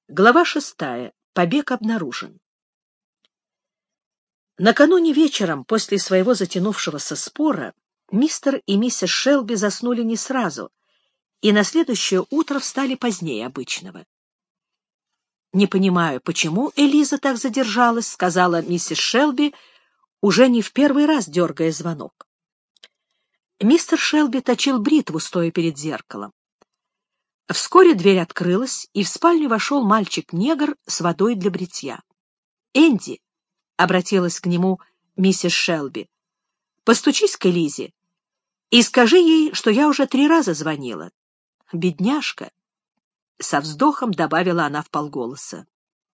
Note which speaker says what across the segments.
Speaker 1: Глава 6. Побег обнаружен. Накануне вечером, после своего затянувшегося спора, мистер и миссис Шелби заснули не сразу, и на следующее утро встали позднее обычного. «Не понимаю, почему Элиза так задержалась», — сказала миссис Шелби, уже не в первый раз дергая звонок. Мистер Шелби точил бритву, стоя перед зеркалом. Вскоре дверь открылась, и в спальню вошел мальчик-негр с водой для бритья. «Энди», — обратилась к нему миссис Шелби, — «постучись к Элизе и скажи ей, что я уже 3 раза звонила». «Бедняжка», — со вздохом добавила она вполголоса.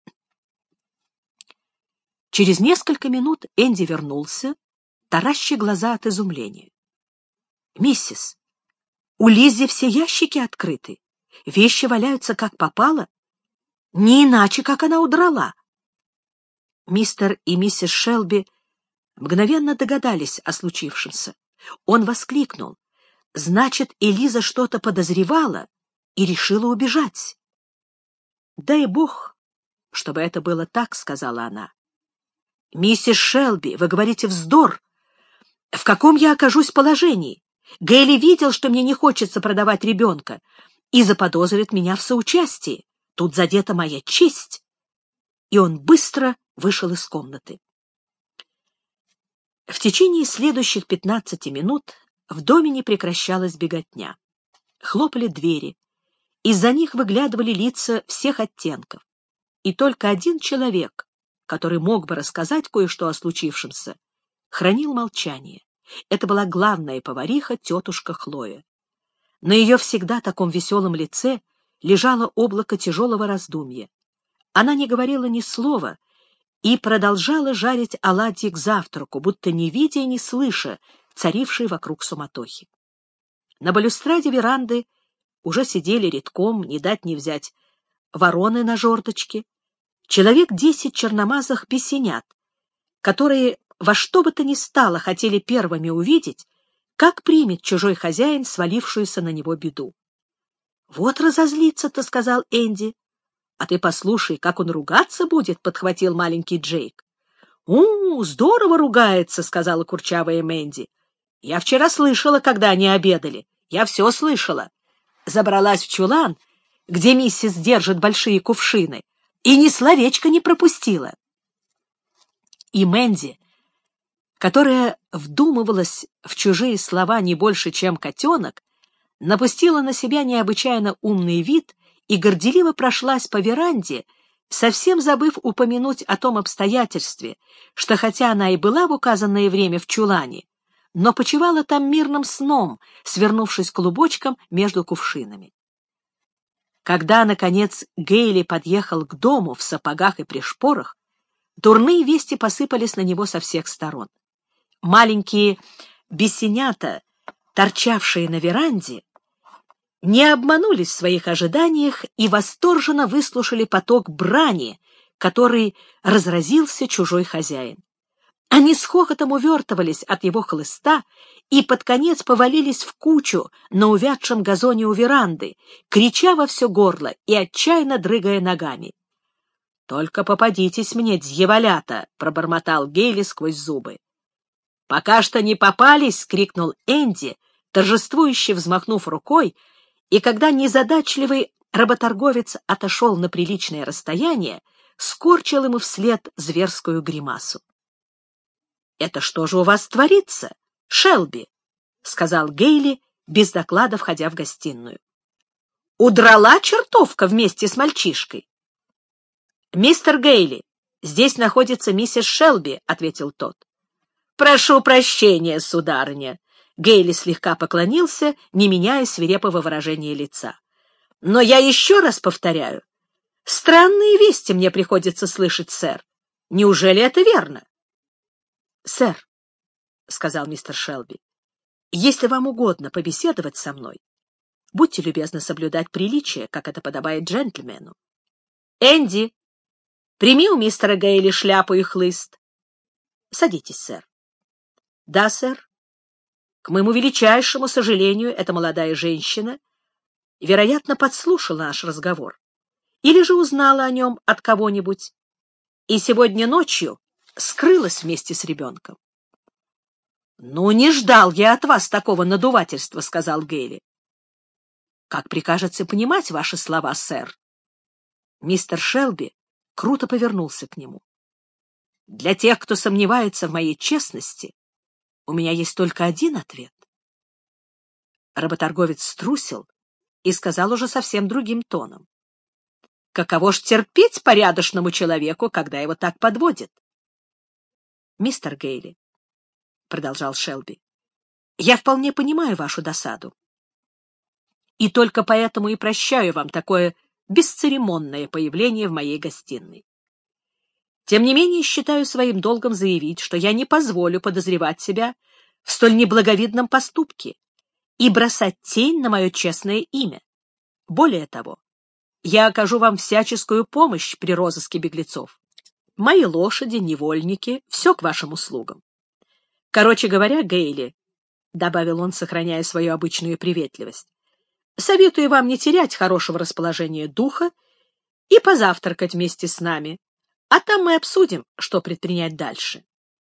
Speaker 1: Через несколько минут Энди вернулся, тараща глаза от изумления. «Миссис, у Лиззи все ящики открыты. Вещи валяются как попало. Не иначе, как она удрала». Мистер и миссис Шелби мгновенно догадались о случившемся. Он воскликнул: «Значит, Элиза что-то подозревала и решила убежать». «Дай Бог, чтобы это было так», — сказала она. «Миссис Шелби, вы говорите вздор. В каком я окажусь положении? Гейли видел, что мне не хочется продавать ребенка, и заподозрит меня в соучастии. Тут задета моя честь». И он быстро вышел из комнаты. В течение следующих 15 минут в доме не прекращалась беготня. Хлопали двери. Из-за них выглядывали лица всех оттенков. И только один человек, который мог бы рассказать кое-что о случившемся, хранил молчание. Это была главная повариха, тетушка Хлоя. На ее всегда таком веселом лице лежало облако тяжелого раздумья. Она не говорила ни слова и продолжала жарить оладьи к завтраку, будто не видя и не слыша царившей вокруг суматохи. На балюстраде веранды уже сидели редком, не дать не взять, вороны на жердочке, человек 10 черномазых бесенят, которые во что бы то ни стало хотели первыми увидеть, как примет чужой хозяин свалившуюся на него беду. «Вот разозлится-то», — сказал Энди. «А ты послушай, как он ругаться будет», — подхватил маленький Джейк. Здорово ругается», — сказала курчавая Мэнди. «Я вчера слышала, когда они обедали. Я все слышала. Забралась в чулан, где миссис держит большие кувшины, и ни словечко не пропустила». И Мэнди, которая вдумывалась в чужие слова не больше, чем котенок, напустила на себя необычайно умный вид и горделиво прошлась по веранде, совсем забыв упомянуть о том обстоятельстве, что хотя она и была в указанное время в чулане, но почивала там мирным сном, свернувшись клубочком между кувшинами. Когда, наконец, Гейли подъехал к дому в сапогах и при шпорах, дурные вести посыпались на него со всех сторон. Маленькие бесенята, торчавшие на веранде, не обманулись в своих ожиданиях и восторженно выслушали поток брани, который разразился чужой хозяин. Они с хохотом увертывались от его хлыста и под конец повалились в кучу на увядшем газоне у веранды, крича во все горло и отчаянно дрыгая ногами. «Только попадитесь мне, дьяволята!» — пробормотал Гейли сквозь зубы. «Пока что не попались!» — крикнул Энди, торжествующе взмахнув рукой, и когда незадачливый работорговец отошел на приличное расстояние, скорчил ему вслед зверскую гримасу. «Это что же у вас творится, Шелби?» — сказал Гейли, без доклада входя в гостиную. «Удрала чертовка вместе с мальчишкой?» «Мистер Гейли, здесь находится миссис Шелби», — ответил тот. «Прошу прощения, сударыня». Гейли слегка поклонился, не меняя свирепого выражения лица. «Но я еще раз повторяю, странные вести мне приходится слышать, сэр. Неужели это верно?» «Сэр», — сказал мистер Шелби, — «если вам угодно побеседовать со мной, будьте любезны соблюдать приличие, как это подобает джентльмену. Энди, прими у мистера Гейли шляпу и хлыст. Садитесь, сэр». «Да, сэр. К моему величайшему сожалению, эта молодая женщина, вероятно, подслушала наш разговор или же узнала о нем от кого-нибудь, и сегодня ночью скрылась вместе с ребенком. — Ну, не ждал я от вас такого надувательства, — сказал Гейли. — Как прикажете понимать ваши слова, сэр? Мистер Шелби круто повернулся к нему. — Для тех, кто сомневается в моей честности, у меня есть только один ответ. Работорговец струсил и сказал уже совсем другим тоном. — Каково ж терпеть порядочному человеку, когда его так подводят? — Мистер Гейли, — продолжал Шелби, — я вполне понимаю вашу досаду. И только поэтому и прощаю вам такое бесцеремонное появление в моей гостиной. Тем не менее, считаю своим долгом заявить, что я не позволю подозревать себя в столь неблаговидном поступке и бросать тень на мое честное имя. Более того, я окажу вам всяческую помощь при розыске беглецов. Мои лошади, невольники — все к вашим услугам. Короче говоря, Гейли, — добавил он, сохраняя свою обычную приветливость, — советую вам не терять хорошего расположения духа и позавтракать вместе с нами, а там мы обсудим, что предпринять дальше.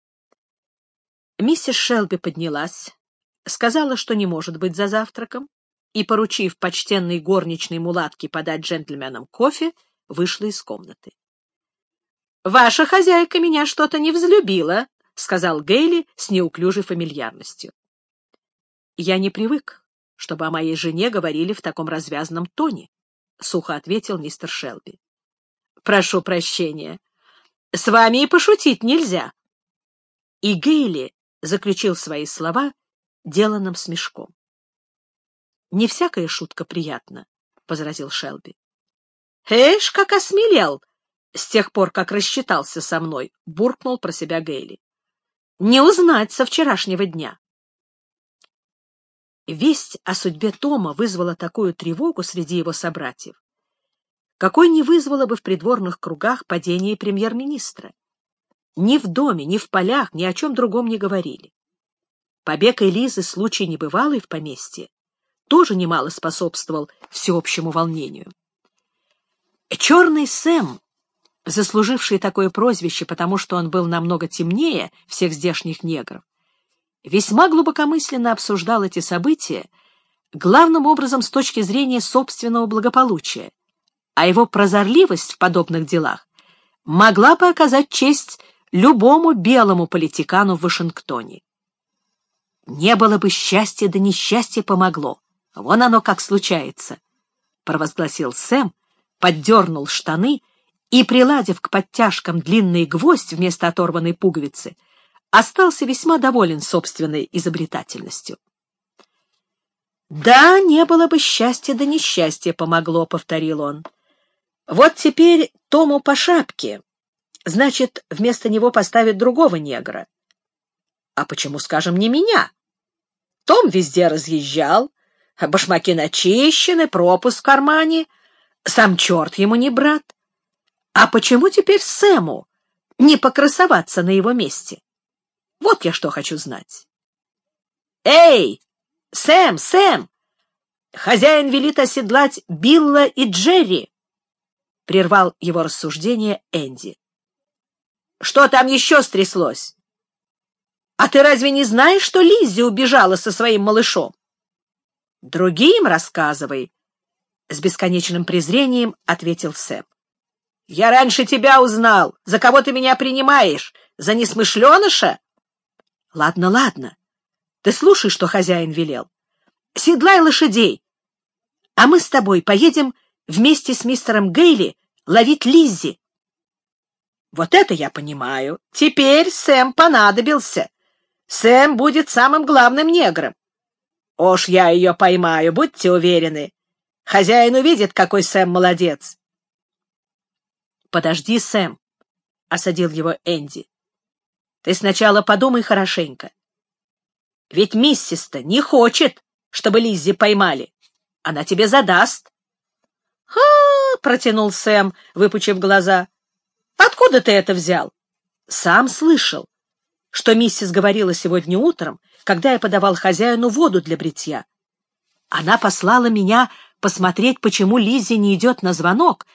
Speaker 1: Миссис Шелби поднялась, сказала, что не может быть за завтраком, и, поручив почтенной горничной мулатке подать джентльменам кофе, вышла из комнаты. — Ваша хозяйка меня что-то не взлюбила, — сказал Гейли с неуклюжей фамильярностью. — Я не привык, чтобы о моей жене говорили в таком развязном тоне, — сухо ответил мистер Шелби. — Прошу прощения. С вами и пошутить нельзя. И Гейли заключил свои слова деланным смешком. — Не всякая шутка приятна, — возразил Шелби. — Эш, как осмелел! С тех пор, как рассчитался со мной, — буркнул про себя Гейли. — Не узнать со вчерашнего дня. Весть о судьбе Тома вызвала такую тревогу среди его собратьев, какой не вызвало бы в придворных кругах падение премьер-министра. Ни в доме, ни в полях, ни о чем другом не говорили. Побег Элизы, случай небывалый в поместье, тоже немало способствовал всеобщему волнению. Черный Сэм, заслуживший такое прозвище, потому что он был намного темнее всех здешних негров, весьма глубокомысленно обсуждал эти события, главным образом с точки зрения собственного благополучия, а его прозорливость в подобных делах могла бы оказать честь любому белому политикану в Вашингтоне. «Не было бы счастья, да несчастье помогло. Вон оно как случается», — провозгласил Сэм, поддернул штаны и, приладив к подтяжкам длинный гвоздь вместо оторванной пуговицы, остался весьма доволен собственной изобретательностью. «Да, не было бы счастья, да несчастье помогло», — повторил он. «Вот теперь Тому по шапке. Значит, вместо него поставят другого негра. А почему, скажем, не меня? Том везде разъезжал, башмаки начищены, пропуск в кармане. Сам черт ему не брат. А почему теперь Сэму не покрасоваться на его месте? Вот я что хочу знать». «Эй, Сэм, Сэм! Хозяин велит оседлать Билла и Джерри!» — прервал его рассуждение Энди. «Что там еще стряслось? А ты разве не знаешь, что Лиззи убежала со своим малышом?» «Другим рассказывай», — с бесконечным презрением ответил Сэм. «Я раньше тебя узнал. За кого ты меня принимаешь? За несмышленыша?» «Ладно, ладно. Ты слушай, что хозяин велел. Седлай лошадей, а мы с тобой поедем вместе с мистером Гейли ловить Лиззи». «Вот это я понимаю. Теперь Сэм понадобился. Сэм будет самым главным негром. Уж я ее поймаю, будьте уверены. Хозяин увидит, какой Сэм молодец». «Подожди, Сэм», — осадил его Энди. «Ты сначала подумай хорошенько. Ведь миссис-то не хочет, чтобы Лиззи поймали. Она тебе задаст». «Ха!» — протянул Сэм, выпучив глаза. «Откуда ты это взял?» «Сам слышал, что миссис говорила сегодня утром, когда я подавал хозяину воду для бритья. Она послала меня посмотреть, почему Лиззи не идет на звонок,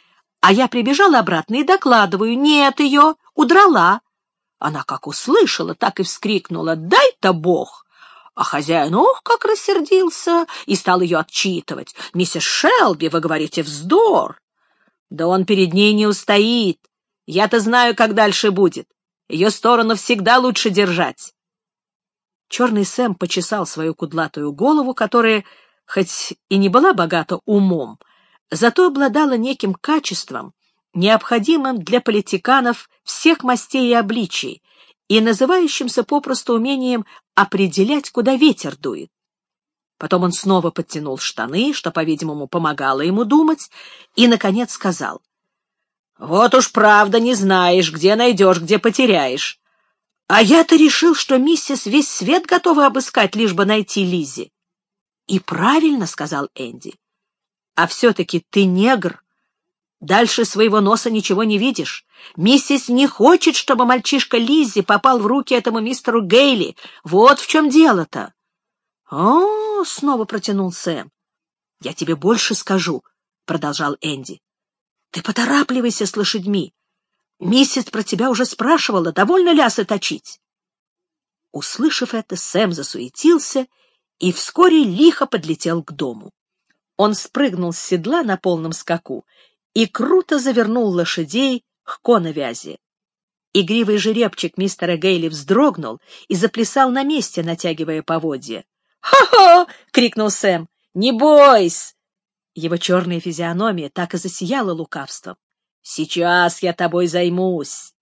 Speaker 1: А я прибежала обратно и докладываю: нет ее, удрала. Она как услышала, так и вскрикнула: дай-то Бог! А хозяин, ох, как рассердился, и стал ее отчитывать: миссис Шелби, вы говорите вздор. Да он перед ней не устоит. Я-то знаю, как дальше будет. Ее сторону всегда лучше держать. Черный Сэм почесал свою кудлатую голову, которая, хоть и не была богата умом, зато обладала неким качеством, необходимым для политиканов всех мастей и обличий, и называющимся попросту умением определять, куда ветер дует. Потом он снова подтянул штаны, что, по-видимому, помогало ему думать, и, наконец, сказал: «Вот уж правда не знаешь, где найдешь, где потеряешь. А я-то решил, что миссис весь свет готова обыскать, лишь бы найти Лиззи». «И правильно», — сказал Энди. «А все-таки ты негр. Дальше своего носа ничего не видишь. Миссис не хочет, чтобы мальчишка Лиззи попал в руки этому мистеру Гейли. Вот в чем дело-то». «О, — снова протянул Сэм. — Я тебе больше скажу, — продолжал Энди. — Ты поторапливайся с лошадьми. Миссис про тебя уже спрашивала, довольно лясы точить. Услышав это, Сэм засуетился и вскоре лихо подлетел к дому. Он спрыгнул с седла на полном скаку и круто завернул лошадей к коновязи. Игривый жеребчик мистера Гейли вздрогнул и заплясал на месте, натягивая поводья. «Хо-хо!» — крикнул Сэм. «Не бойся!» Его черная физиономия так и засияла лукавством. «Сейчас я тобой займусь!»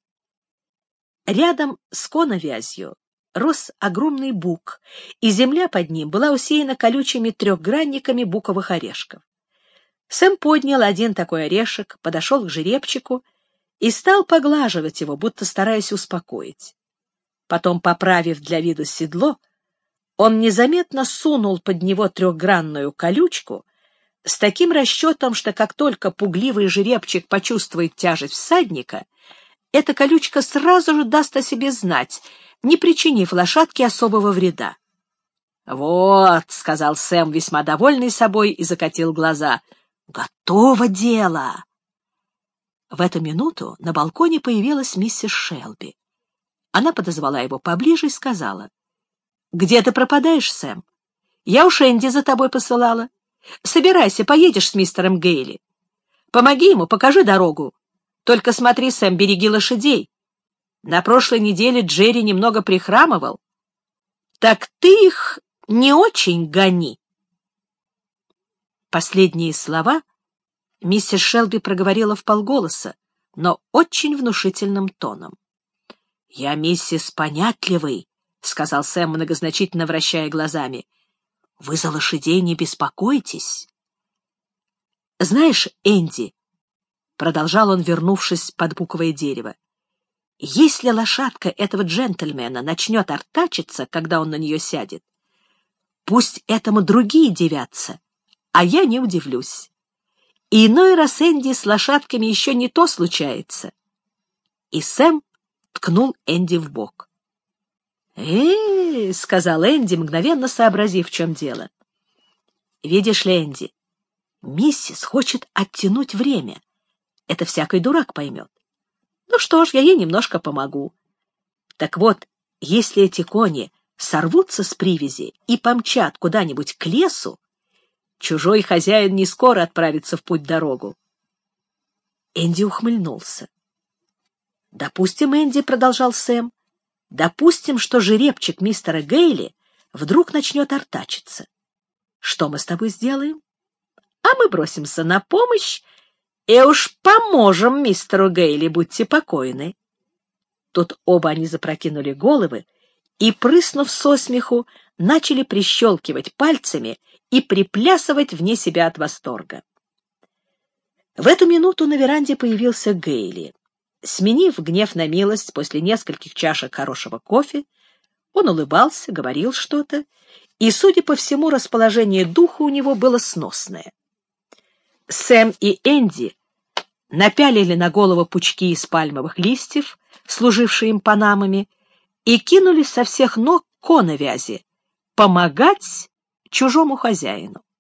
Speaker 1: Рядом с коновязью рос огромный бук, и земля под ним была усеяна колючими трехгранниками буковых орешков. Сэм поднял один такой орешек, подошел к жеребчику и стал поглаживать его, будто стараясь успокоить. Потом, поправив для виду седло, он незаметно сунул под него трехгранную колючку с таким расчетом, что как только пугливый жеребчик почувствует тяжесть всадника, эта колючка сразу же даст о себе знать, не причинив лошадке особого вреда. «Вот», — сказал Сэм, весьма довольный собой, и закатил глаза, — «готово дело». В эту минуту на балконе появилась миссис Шелби. Она подозвала его поближе и сказала: «Где ты пропадаешь, Сэм? Я уж Энди за тобой посылала. Собирайся, поедешь с мистером Гейли. Помоги ему, покажи дорогу. Только смотри, Сэм, береги лошадей. На прошлой неделе Джерри немного прихрамывал. Так ты их не очень гони». Последние слова миссис Шелби проговорила вполголоса, но очень внушительным тоном. «Я миссис Понятливый», — сказал Сэм, многозначительно вращая глазами. «Вы за лошадей не беспокойтесь». «Знаешь, Энди», — продолжал он, вернувшись под буковое дерево, «если лошадка этого джентльмена начнет артачиться, когда он на нее сядет, пусть этому другие дивятся, а я не удивлюсь. И иной раз, Энди, с лошадками еще не то случается». И Сэм ткнул Энди в бок. Сказал Энди, мгновенно сообразив, в чем дело. «Видишь ли, Энди, миссис хочет оттянуть время. Это всякий дурак поймет. Ну что ж, я ей немножко помогу. Так вот, если эти кони сорвутся с привязи и помчат куда-нибудь к лесу, чужой хозяин не скоро отправится в путь-дорогу». Энди ухмыльнулся. «Допустим, Энди, — продолжал Сэм, — допустим, что жеребчик мистера Гейли вдруг начнет артачиться. Что мы с тобой сделаем? А мы бросимся на помощь и уж поможем мистеру Гейли, будьте покойны». Тут оба они запрокинули головы и, прыснув со смеху, начали прищелкивать пальцами и приплясывать вне себя от восторга. В эту минуту на веранде появился Гейли. Сменив гнев на милость после нескольких чашек хорошего кофе, он улыбался, говорил что-то, и, судя по всему, расположение духа у него было сносное. Сэм и Энди напялили на голову пучки из пальмовых листьев, служившие им панамами, и кинулись со всех ног к коновязи помогать чужому хозяину.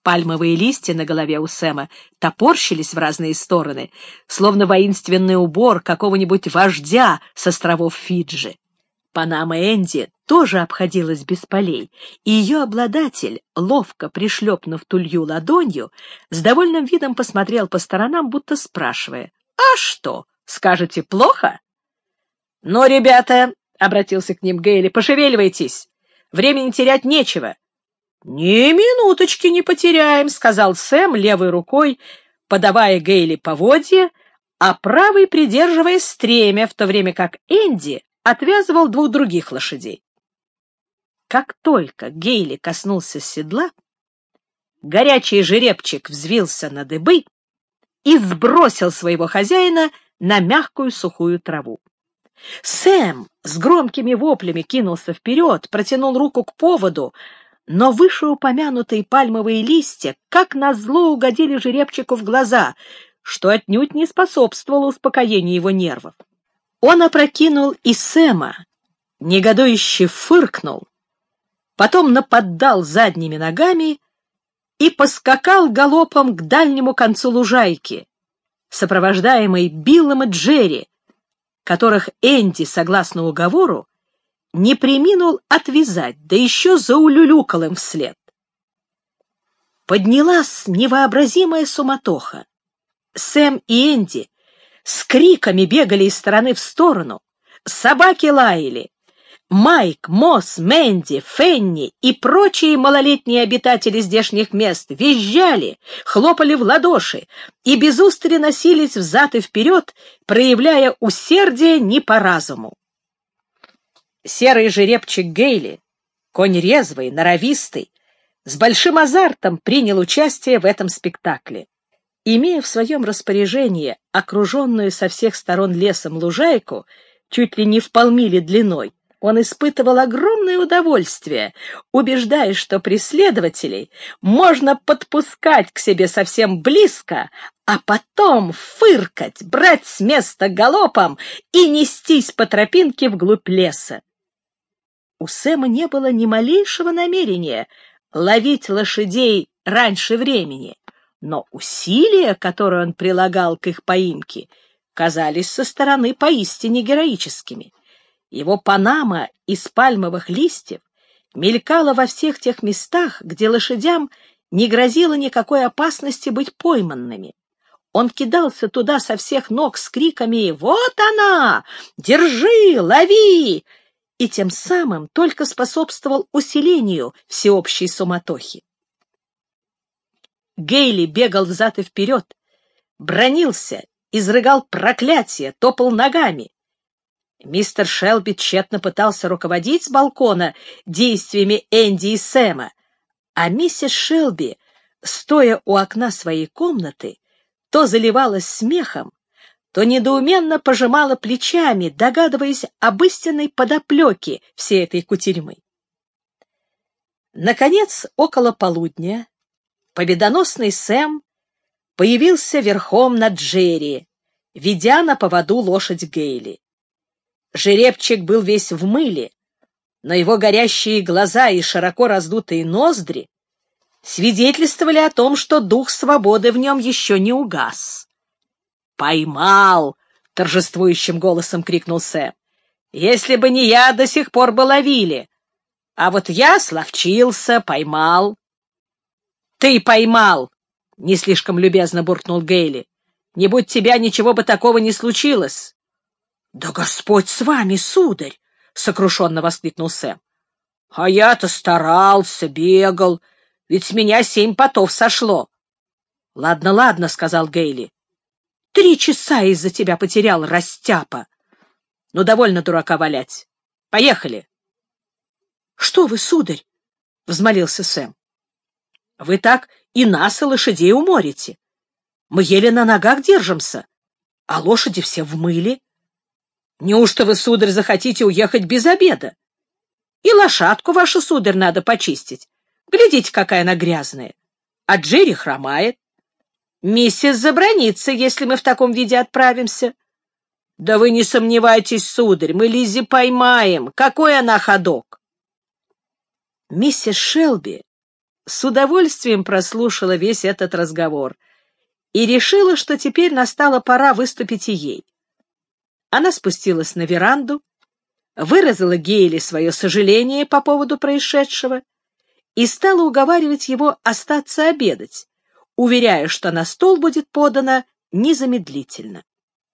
Speaker 1: Пальмовые листья на голове у Сэма топорщились в разные стороны, словно воинственный убор какого-нибудь вождя с островов Фиджи. Панама Энди тоже обходилась без полей, и ее обладатель, ловко пришлепнув тулью ладонью, с довольным видом посмотрел по сторонам, будто спрашивая: «А что, скажете, плохо?» «Ну, ребята», — обратился к ним Гейли, — «пошевеливайтесь, времени терять нечего». «Ни минуточки не потеряем», — сказал Сэм, левой рукой подавая Гейли поводья, а правой придерживая стремя, в то время как Энди отвязывал двух других лошадей. Как только Гейли коснулся седла, горячий жеребчик взвился на дыбы и сбросил своего хозяина на мягкую сухую траву. Сэм с громкими воплями кинулся вперед, протянул руку к поводу, но вышеупомянутые пальмовые листья, как назло, угодили жеребчику в глаза, что отнюдь не способствовало успокоению его нервов. Он опрокинул и Сэма, негодующе фыркнул, потом наподдал задними ногами и поскакал галопом к дальнему концу лужайки, сопровождаемый Биллом и Джерри, которых Энди, согласно уговору, не преминул отвязать, да еще заулюлюкал им вслед. Поднялась невообразимая суматоха. Сэм и Энди с криками бегали из стороны в сторону, собаки лаяли. Майк, Мосс, Мэнди, Фенни и прочие малолетние обитатели здешних мест визжали, хлопали в ладоши и без устали носились взад и вперед, проявляя усердие не по разуму. Серый жеребчик Гейли, конь резвый, норовистый, с большим азартом принял участие в этом спектакле. Имея в своем распоряжении окруженную со всех сторон лесом лужайку, чуть ли не в полмили длиной, он испытывал огромное удовольствие, убеждаясь, что преследователей можно подпускать к себе совсем близко, а потом фыркать, брать с места галопом и нестись по тропинке вглубь леса. У Сэма не было ни малейшего намерения ловить лошадей раньше времени, но усилия, которые он прилагал к их поимке, казались со стороны поистине героическими. Его панама из пальмовых листьев мелькала во всех тех местах, где лошадям не грозило никакой опасности быть пойманными. Он кидался туда со всех ног с криками «Вот она! Держи! Лови!» и тем самым только способствовал усилению всеобщей суматохи. Гейли бегал взад и вперед, бранился, изрыгал проклятия, топал ногами. Мистер Шелби тщетно пытался руководить с балкона действиями Энди и Сэма, а миссис Шелби, стоя у окна своей комнаты, то заливалась смехом, то недоуменно пожимала плечами, догадываясь об истинной подоплеке всей этой кутерьмы. Наконец, около полудня, победоносный Сэм появился верхом на Джерри, ведя на поводу лошадь Гейли. Жеребчик был весь в мыле, но его горящие глаза и широко раздутые ноздри свидетельствовали о том, что дух свободы в нем еще не угас. «Поймал!» — торжествующим голосом крикнул Сэм. «Если бы не я, до сих пор бы ловили. А вот я словчился, поймал». «Ты поймал!» — не слишком любезно буркнул Гейли. «Не будь тебя, ничего бы такого не случилось». «Да Господь с вами, сударь!» — сокрушенно воскликнул Сэм. «А я-то старался, бегал, ведь с меня 7 потов сошло». «Ладно, ладно», — сказал Гейли. 3 часа из-за тебя потерял, растяпа. Ну, довольно дурака валять. Поехали. — Что вы, сударь? — взмолился Сэм. — Вы так и нас, и лошадей уморите. Мы еле на ногах держимся, а лошади все в мыле. Неужто вы, сударь, захотите уехать без обеда? И лошадку вашу, сударь, надо почистить. Глядите, какая она грязная. А Джерри хромает. Миссис забранится, если мы в таком виде отправимся. Да вы не сомневайтесь, сударь, мы Лиззи поймаем. Какой она ходок? Миссис Шелби с удовольствием прослушала весь этот разговор и решила, что теперь настала пора выступить и ей. Она спустилась на веранду, выразила Гейли свое сожаление по поводу происшедшего и стала уговаривать его остаться обедать, уверяя, что на стол будет подано незамедлительно.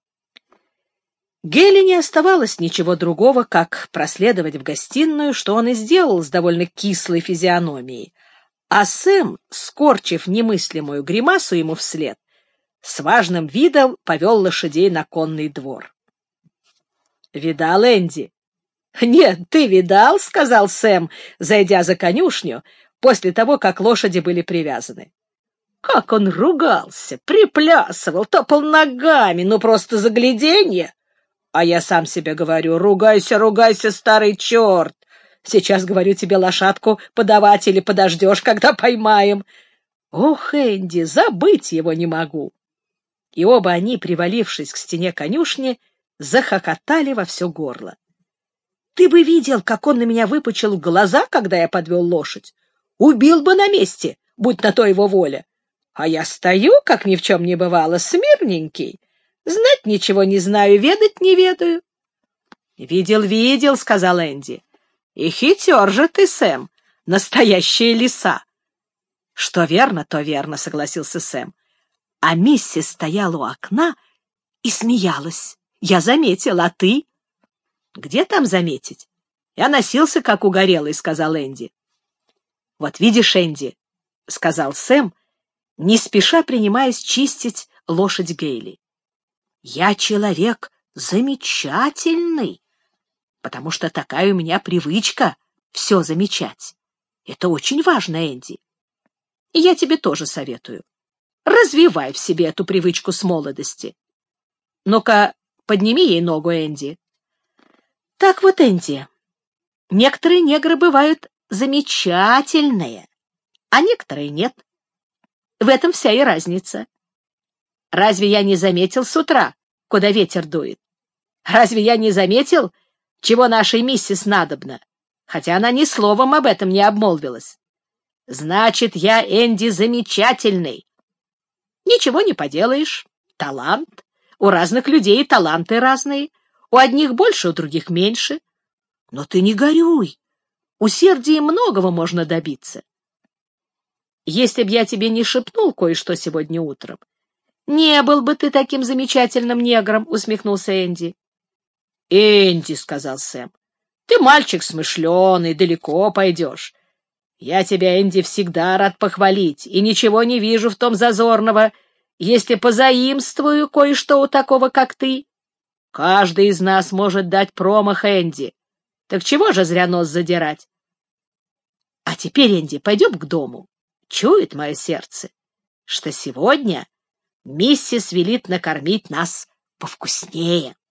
Speaker 1: Гейли не оставалось ничего другого, как проследовать в гостиную, что он и сделал с довольно кислой физиономией, а Сэм, скорчив немыслимую гримасу ему вслед, с важным видом повел лошадей на конный двор. «Видал, Энди?» «Нет, ты видал?» — сказал Сэм, зайдя за конюшню, после того, как лошади были привязаны. «Как он ругался, приплясывал, топал ногами, ну просто загляденье! А я сам себе говорю: ругайся, ругайся, старый черт! Сейчас, говорю, тебе лошадку подавать или подождешь, когда поймаем. Ох, Энди, забыть его не могу!» И оба они, привалившись к стене конюшни, захохотали во все горло. Ты бы видел, как он на меня выпучил глаза, когда я подвел лошадь. Убил бы на месте, будь на то его воля. А я стою, как ни в чем не бывало, смирненький. Знать ничего не знаю, ведать не ведаю. — Видел, видел, — сказал Энди. — И хитер же ты, Сэм, настоящая лиса. — Что верно, то верно, — согласился Сэм. А миссис стояла у окна и смеялась. Я заметил, а ты? — Где там заметить? Я носился, как угорелый, — сказал Энди. — Вот видишь, Энди, — сказал Сэм, не спеша принимаясь чистить лошадь Гейли. — Я человек замечательный, потому что такая у меня привычка все замечать. Это очень важно, Энди. И я тебе тоже советую. Развивай в себе эту привычку с молодости. Ну-ка, подними ей ногу, Энди. Так вот, Энди, некоторые негры бывают замечательные, а некоторые нет. В этом вся и разница. Разве я не заметил с утра, куда ветер дует? Разве я не заметил, чего нашей миссис надобно, хотя она ни словом об этом не обмолвилась? Значит, я, Энди, замечательный. Ничего не поделаешь. Талант. У разных людей таланты разные. У одних больше, у других меньше. Но ты не горюй. Усердием многого можно добиться. Если б я тебе не шепнул кое-что сегодня утром, не был бы ты таким замечательным негром, — усмехнулся Энди. — Энди, — сказал Сэм, — ты мальчик смышленый, далеко пойдешь. Я тебя, Энди, всегда рад похвалить, и ничего не вижу в том зазорного, если позаимствую кое-что у такого, как ты. Каждый из нас может дать промах, Энди. Так чего же зря нос задирать? А теперь, Энди, пойдем к дому. Чует мое сердце, что сегодня миссис велит накормить нас повкуснее.